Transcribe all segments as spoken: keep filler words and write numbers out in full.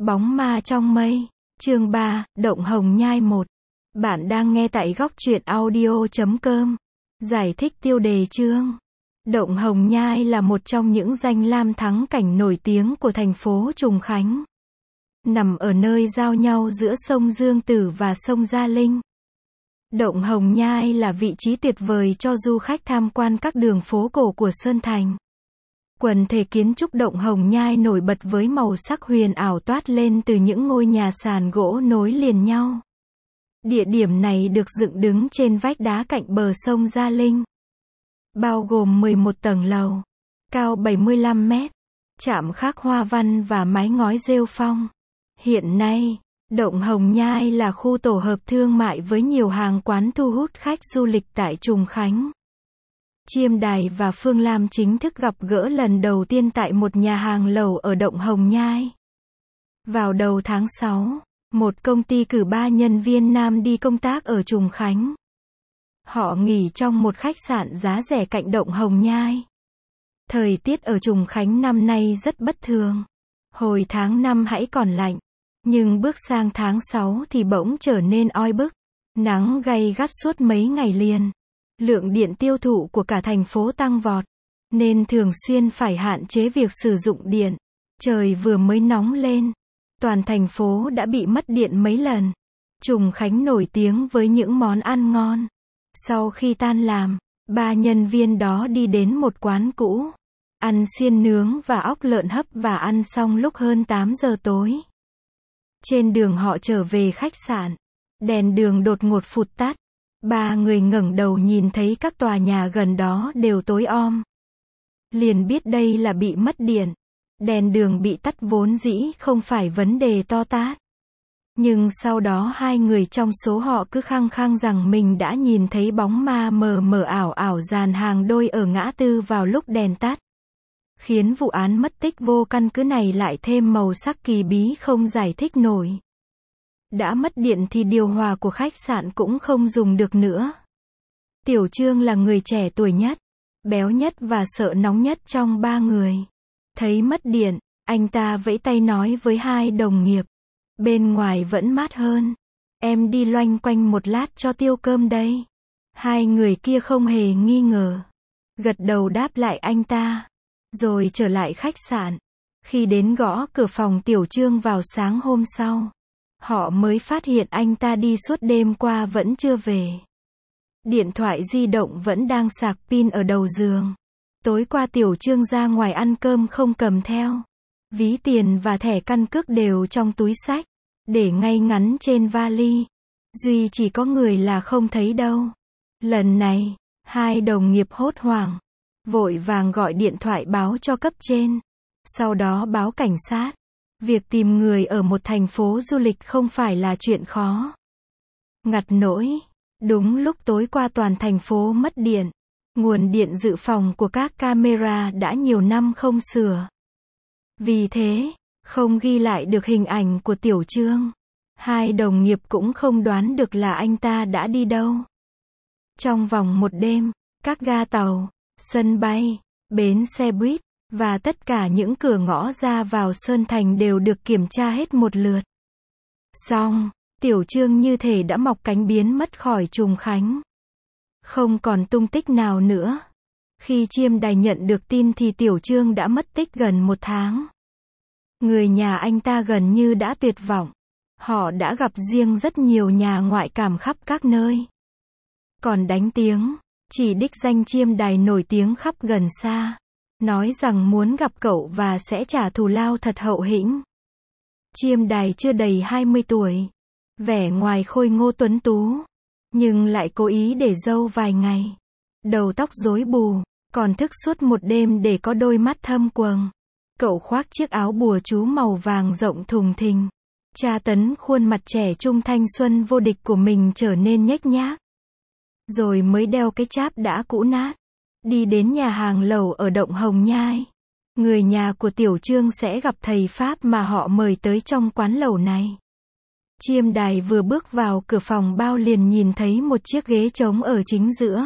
Bóng ma trong mây. Chương ba, Động Hồng Nhai một. Bạn đang nghe tại góc truyện audio chấm com. Giải thích tiêu đề chương. Động Hồng Nhai là một trong những danh lam thắng cảnh nổi tiếng của thành phố Trùng Khánh. Nằm ở nơi giao nhau giữa sông Dương Tử và sông Gia Linh. Động Hồng Nhai là vị trí tuyệt vời cho du khách tham quan các đường phố cổ của Sơn Thành. Quần thể kiến trúc Động Hồng Nhai nổi bật với màu sắc huyền ảo toát lên từ những ngôi nhà sàn gỗ nối liền nhau. Địa điểm này được dựng đứng trên vách đá cạnh bờ sông Gia Linh. Bao gồm mười một tầng lầu, cao bảy mươi lăm mét, chạm khắc hoa văn và mái ngói rêu phong. Hiện nay, Động Hồng Nhai là khu tổ hợp thương mại với nhiều hàng quán thu hút khách du lịch tại Trùng Khánh. Chiêm Đài và Phương Lam chính thức gặp gỡ lần đầu tiên tại một nhà hàng lẩu ở Động Hồng Nhai. Vào đầu tháng sáu, một công ty cử ba nhân viên nam đi công tác ở Trùng Khánh. Họ nghỉ trong một khách sạn giá rẻ cạnh Động Hồng Nhai. Thời tiết ở Trùng Khánh năm nay rất bất thường. Hồi tháng năm hãy còn lạnh, nhưng bước sang tháng sáu thì bỗng trở nên oi bức. Nắng gay gắt suốt mấy ngày liền. Lượng điện tiêu thụ của cả thành phố tăng vọt, nên thường xuyên phải hạn chế việc sử dụng điện. Trời vừa mới nóng lên, toàn thành phố đã bị mất điện mấy lần. Trùng Khánh nổi tiếng với những món ăn ngon. Sau khi tan làm, ba nhân viên đó đi đến một quán cũ, ăn xiên nướng và ốc lợn hấp và ăn xong lúc hơn tám giờ tối. Trên đường họ trở về khách sạn, đèn đường đột ngột phụt tắt. Ba người ngẩng đầu nhìn thấy các tòa nhà gần đó đều tối om. Liền biết đây là bị mất điện. Đèn đường bị tắt vốn dĩ không phải vấn đề to tát. Nhưng sau đó hai người trong số họ cứ khăng khăng rằng mình đã nhìn thấy bóng ma mờ mờ ảo ảo dàn hàng đôi ở ngã tư vào lúc đèn tắt. Khiến vụ án mất tích vô căn cứ này lại thêm màu sắc kỳ bí không giải thích nổi. Đã mất điện thì điều hòa của khách sạn cũng không dùng được nữa. Tiểu Trương là người trẻ tuổi nhất, béo nhất và sợ nóng nhất trong ba người. Thấy mất điện, anh ta vẫy tay nói với hai đồng nghiệp. Bên ngoài vẫn mát hơn. Em đi loanh quanh một lát cho tiêu cơm đây. Hai người kia không hề nghi ngờ. Gật đầu đáp lại anh ta. Rồi trở lại khách sạn. Khi đến gõ cửa phòng Tiểu Trương vào sáng hôm sau, họ mới phát hiện anh ta đi suốt đêm qua vẫn chưa về. Điện thoại di động vẫn đang sạc pin ở đầu giường. Tối qua Tiểu Trương ra ngoài ăn cơm không cầm theo. Ví tiền và thẻ căn cước đều trong túi xách, để ngay ngắn trên vali. Duy chỉ có người là không thấy đâu. Lần này, hai đồng nghiệp hốt hoảng, vội vàng gọi điện thoại báo cho cấp trên. Sau đó báo cảnh sát. Việc tìm người ở một thành phố du lịch không phải là chuyện khó. Ngặt nỗi, đúng lúc tối qua toàn thành phố mất điện. Nguồn điện dự phòng của các camera đã nhiều năm không sửa. Vì thế, không ghi lại được hình ảnh của Tiểu Trương. Hai đồng nghiệp cũng không đoán được là anh ta đã đi đâu. Trong vòng một đêm, các ga tàu, sân bay, bến xe buýt, và tất cả những cửa ngõ ra vào Sơn Thành đều được kiểm tra hết một lượt. Xong, Tiểu Trương như thể đã mọc cánh biến mất khỏi Trùng Khánh. Không còn tung tích nào nữa. Khi Chiêm Đài nhận được tin thì Tiểu Trương đã mất tích gần một tháng. Người nhà anh ta gần như đã tuyệt vọng. Họ đã gặp riêng rất nhiều nhà ngoại cảm khắp các nơi. Còn đánh tiếng, chỉ đích danh Chiêm Đài nổi tiếng khắp gần xa. Nói rằng muốn gặp cậu và sẽ trả thù lao thật hậu hĩnh. Chiêm Đài chưa đầy hai mươi tuổi. Vẻ ngoài khôi ngô tuấn tú. Nhưng lại cố ý để râu vài ngày. Đầu tóc rối bù. Còn thức suốt một đêm để có đôi mắt thâm quầng. Cậu khoác chiếc áo bùa chú màu vàng rộng thùng thình. Tra tấn khuôn mặt trẻ trung thanh xuân vô địch của mình trở nên nhếch nhác. Rồi mới đeo cái cháp đã cũ nát. Đi đến nhà hàng lẩu ở Động Hồng Nhai. Người nhà của Tiểu Trương sẽ gặp thầy Pháp mà họ mời tới trong quán lẩu này. Chiêm Đài vừa bước vào cửa phòng bao liền nhìn thấy một chiếc ghế trống ở chính giữa.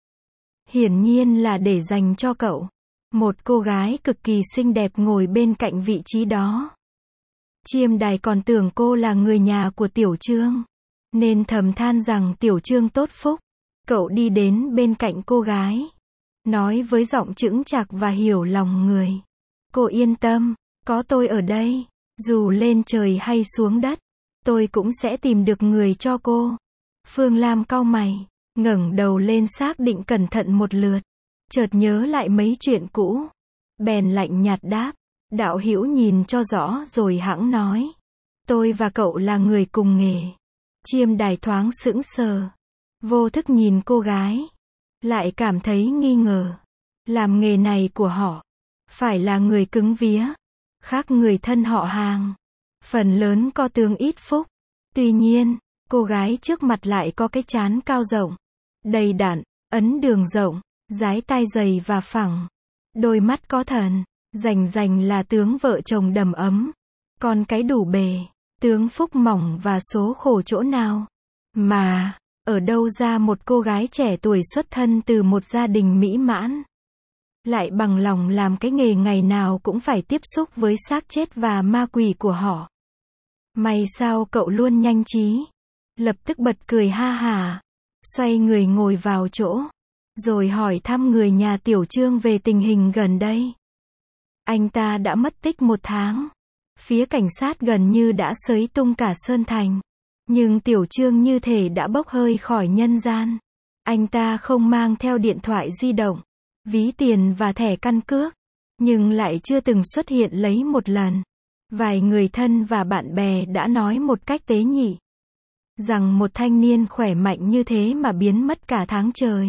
Hiển nhiên là để dành cho cậu. Một cô gái cực kỳ xinh đẹp ngồi bên cạnh vị trí đó. Chiêm Đài còn tưởng cô là người nhà của Tiểu Trương, nên thầm than rằng Tiểu Trương tốt phúc. Cậu đi đến bên cạnh cô gái, nói với giọng chững chạc và hiểu lòng người. Cô yên tâm, có tôi ở đây, dù lên trời hay xuống đất, tôi cũng sẽ tìm được người cho cô. Phương Lam cau mày, ngẩng đầu lên xác định cẩn thận một lượt, chợt nhớ lại mấy chuyện cũ, bèn lạnh nhạt đáp, đạo hữu nhìn cho rõ rồi hẵng nói. Tôi và cậu là người cùng nghề. Chiêm Đài thoáng sững sờ, vô thức nhìn cô gái, lại cảm thấy nghi ngờ. Làm nghề này của họ, phải là người cứng vía, khác người thân họ hàng, phần lớn có tướng ít phúc. Tuy nhiên, cô gái trước mặt lại có cái trán cao rộng, đầy đặn, ấn đường rộng, dái tai dày và phẳng, đôi mắt có thần, rành rành là tướng vợ chồng đầm ấm, còn cái đủ bề, tướng phúc mỏng và số khổ chỗ nào. Mà, ở đâu ra một cô gái trẻ tuổi xuất thân từ một gia đình mỹ mãn, lại bằng lòng làm cái nghề ngày nào cũng phải tiếp xúc với xác chết và ma quỷ của họ. May sao cậu luôn nhanh trí, lập tức bật cười ha hả, xoay người ngồi vào chỗ, rồi hỏi thăm người nhà Tiểu Trương về tình hình gần đây. Anh ta đã mất tích một tháng, phía cảnh sát gần như đã xới tung cả Sơn Thành, nhưng Tiểu Trương như thể đã bốc hơi khỏi nhân gian. Anh ta không mang theo điện thoại di động, ví tiền và thẻ căn cước, nhưng lại chưa từng xuất hiện lấy một lần. Vài người thân và bạn bè đã nói một cách tế nhị, rằng một thanh niên khỏe mạnh như thế mà biến mất cả tháng trời.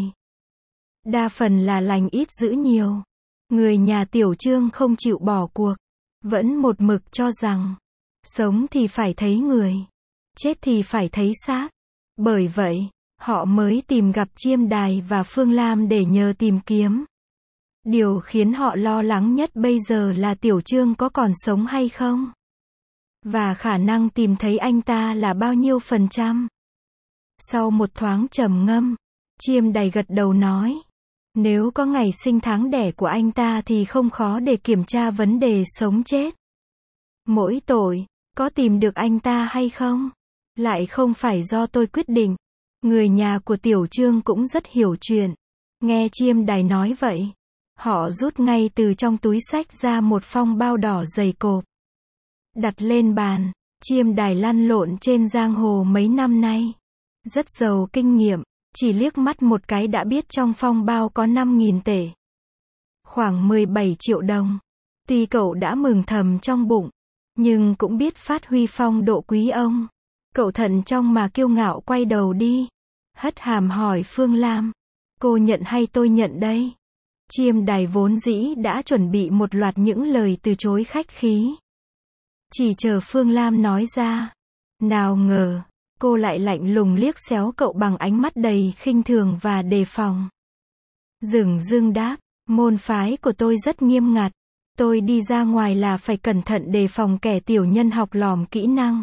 Đa phần là lành ít dữ nhiều. Người nhà Tiểu Trương không chịu bỏ cuộc, vẫn một mực cho rằng, sống thì phải thấy người, chết thì phải thấy xác. Bởi vậy, họ mới tìm gặp Chiêm Đài và Phương Lam để nhờ tìm kiếm. Điều khiến họ lo lắng nhất bây giờ là Tiểu Trương có còn sống hay không, và khả năng tìm thấy anh ta là bao nhiêu phần trăm. Sau một thoáng trầm ngâm, Chiêm Đài gật đầu nói, nếu có ngày sinh tháng đẻ của anh ta thì không khó để kiểm tra vấn đề sống chết. Mỗi tội, có tìm được anh ta hay không, lại không phải do tôi quyết định. Người nhà của Tiểu Trương cũng rất hiểu chuyện. Nghe Chiêm Đài nói vậy, họ rút ngay từ trong túi xách ra một phong bao đỏ dày cộp, đặt lên bàn. Chiêm Đài lăn lộn trên giang hồ mấy năm nay, rất giàu kinh nghiệm, chỉ liếc mắt một cái đã biết trong phong bao có năm nghìn tệ, khoảng mười bảy triệu đồng. Tuy cậu đã mừng thầm trong bụng, nhưng cũng biết phát huy phong độ quý ông. Cậu thận trọng mà kiêu ngạo quay đầu đi, hất hàm hỏi Phương Lam, cô nhận hay tôi nhận đây? Chiêm Đài vốn dĩ đã chuẩn bị một loạt những lời từ chối khách khí, chỉ chờ Phương Lam nói ra. Nào ngờ, cô lại lạnh lùng liếc xéo cậu bằng ánh mắt đầy khinh thường và đề phòng. Dửng dưng đáp, môn phái của tôi rất nghiêm ngặt, tôi đi ra ngoài là phải cẩn thận đề phòng kẻ tiểu nhân học lỏm kỹ năng.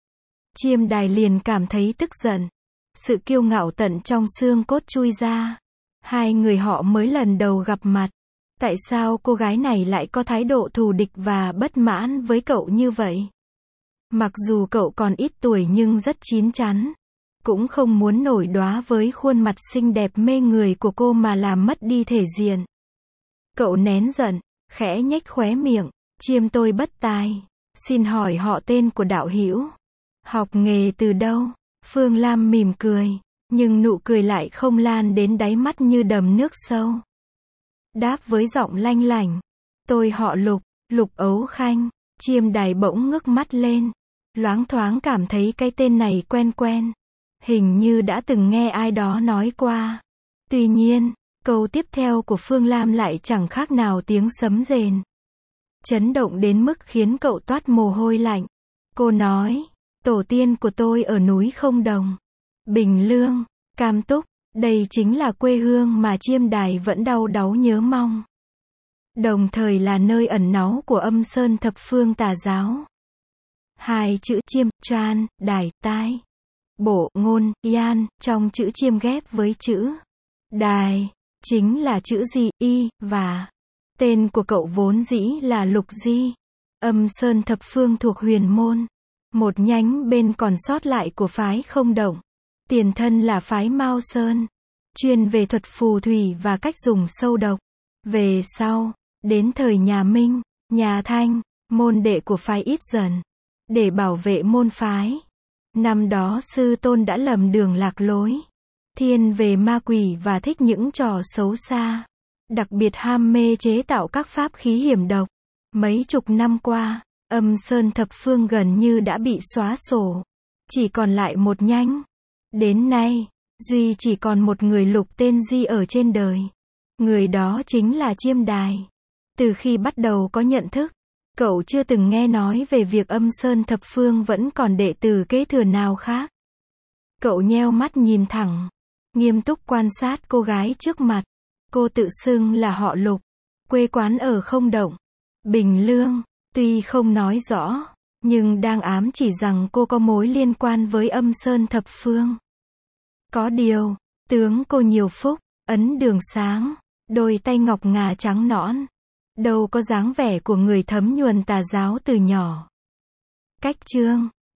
Chiêm Đài liền cảm thấy tức giận, sự kiêu ngạo tận trong xương cốt chui ra. Hai người họ mới lần đầu gặp mặt, tại sao cô gái này lại có thái độ thù địch và bất mãn với cậu như vậy? Mặc dù cậu còn ít tuổi nhưng rất chín chắn, cũng không muốn nổi đóa với khuôn mặt xinh đẹp mê người của cô mà làm mất đi thể diện. Cậu nén giận, khẽ nhếch khóe miệng, Chiêm tôi bất tài, xin hỏi họ tên của đạo hữu, học nghề từ đâu? Phương Lam mỉm cười, nhưng nụ cười lại không lan đến đáy mắt như đầm nước sâu. Đáp với giọng lanh lảnh, tôi họ Lục, Lục Ấu Khanh. Chiêm Đài bỗng ngước mắt lên, loáng thoáng cảm thấy cái tên này quen quen, hình như đã từng nghe ai đó nói qua. Tuy nhiên, câu tiếp theo của Phương Lam lại chẳng khác nào tiếng sấm rền, chấn động đến mức khiến cậu toát mồ hôi lạnh. Cô nói, tổ tiên của tôi ở núi Không Đồng, Bình Lương, Cam Túc, đây chính là quê hương mà Chiêm Đài vẫn đau đáu nhớ mong, đồng thời là nơi ẩn náu của âm sơn thập phương tà giáo. Hai chữ Chiêm, Choan, Đài, Tai, Bộ, Ngôn, Yan, trong chữ Chiêm ghép với chữ Đài, chính là chữ Di, Y, và tên của cậu vốn dĩ là Lục Di. Âm Sơn Thập Phương thuộc Huyền Môn, một nhánh bên còn sót lại của phái Không Động. Tiền thân là phái Mao Sơn, chuyên về thuật phù thủy và cách dùng sâu độc. Về sau, đến thời nhà Minh, nhà Thanh, môn đệ của phái ít dần. Để bảo vệ môn phái, năm đó sư tôn đã lầm đường lạc lối, thiên về ma quỷ và thích những trò xấu xa, đặc biệt ham mê chế tạo các pháp khí hiểm độc. Mấy chục năm qua, Âm Sơn Thập Phương gần như đã bị xóa sổ, chỉ còn lại một nhánh. Đến nay, duy chỉ còn một người lục tên Di ở trên đời. Người đó chính là Chiêm Đài. Từ khi bắt đầu có nhận thức, cậu chưa từng nghe nói về việc Âm Sơn Thập Phương vẫn còn đệ tử kế thừa nào khác. Cậu nheo mắt nhìn thẳng, nghiêm túc quan sát cô gái trước mặt. Cô tự xưng là họ Lục, quê quán ở Không Động, Bình Lương. Tuy không nói rõ, nhưng đang ám chỉ rằng cô có mối liên quan với Âm Sơn Thập Phương. Có điều, tướng cô nhiều phúc, ấn đường sáng, đôi tay ngọc ngà trắng nõn, đâu có dáng vẻ của người thấm nhuần tà giáo từ nhỏ. Cách chương